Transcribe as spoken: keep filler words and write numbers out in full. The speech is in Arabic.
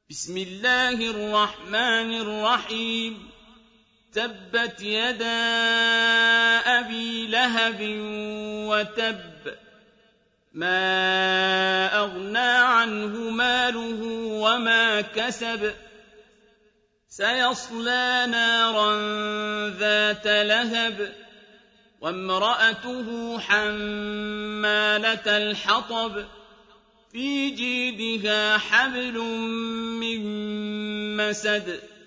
بسم الله الرحمن الرحيم تبت يدا أبي لهب وتب ما أغنى عنه ماله وما كسب سيصلى نارا ذات لهب وامرأته حمالة الحطب في جيدها حبل من مسد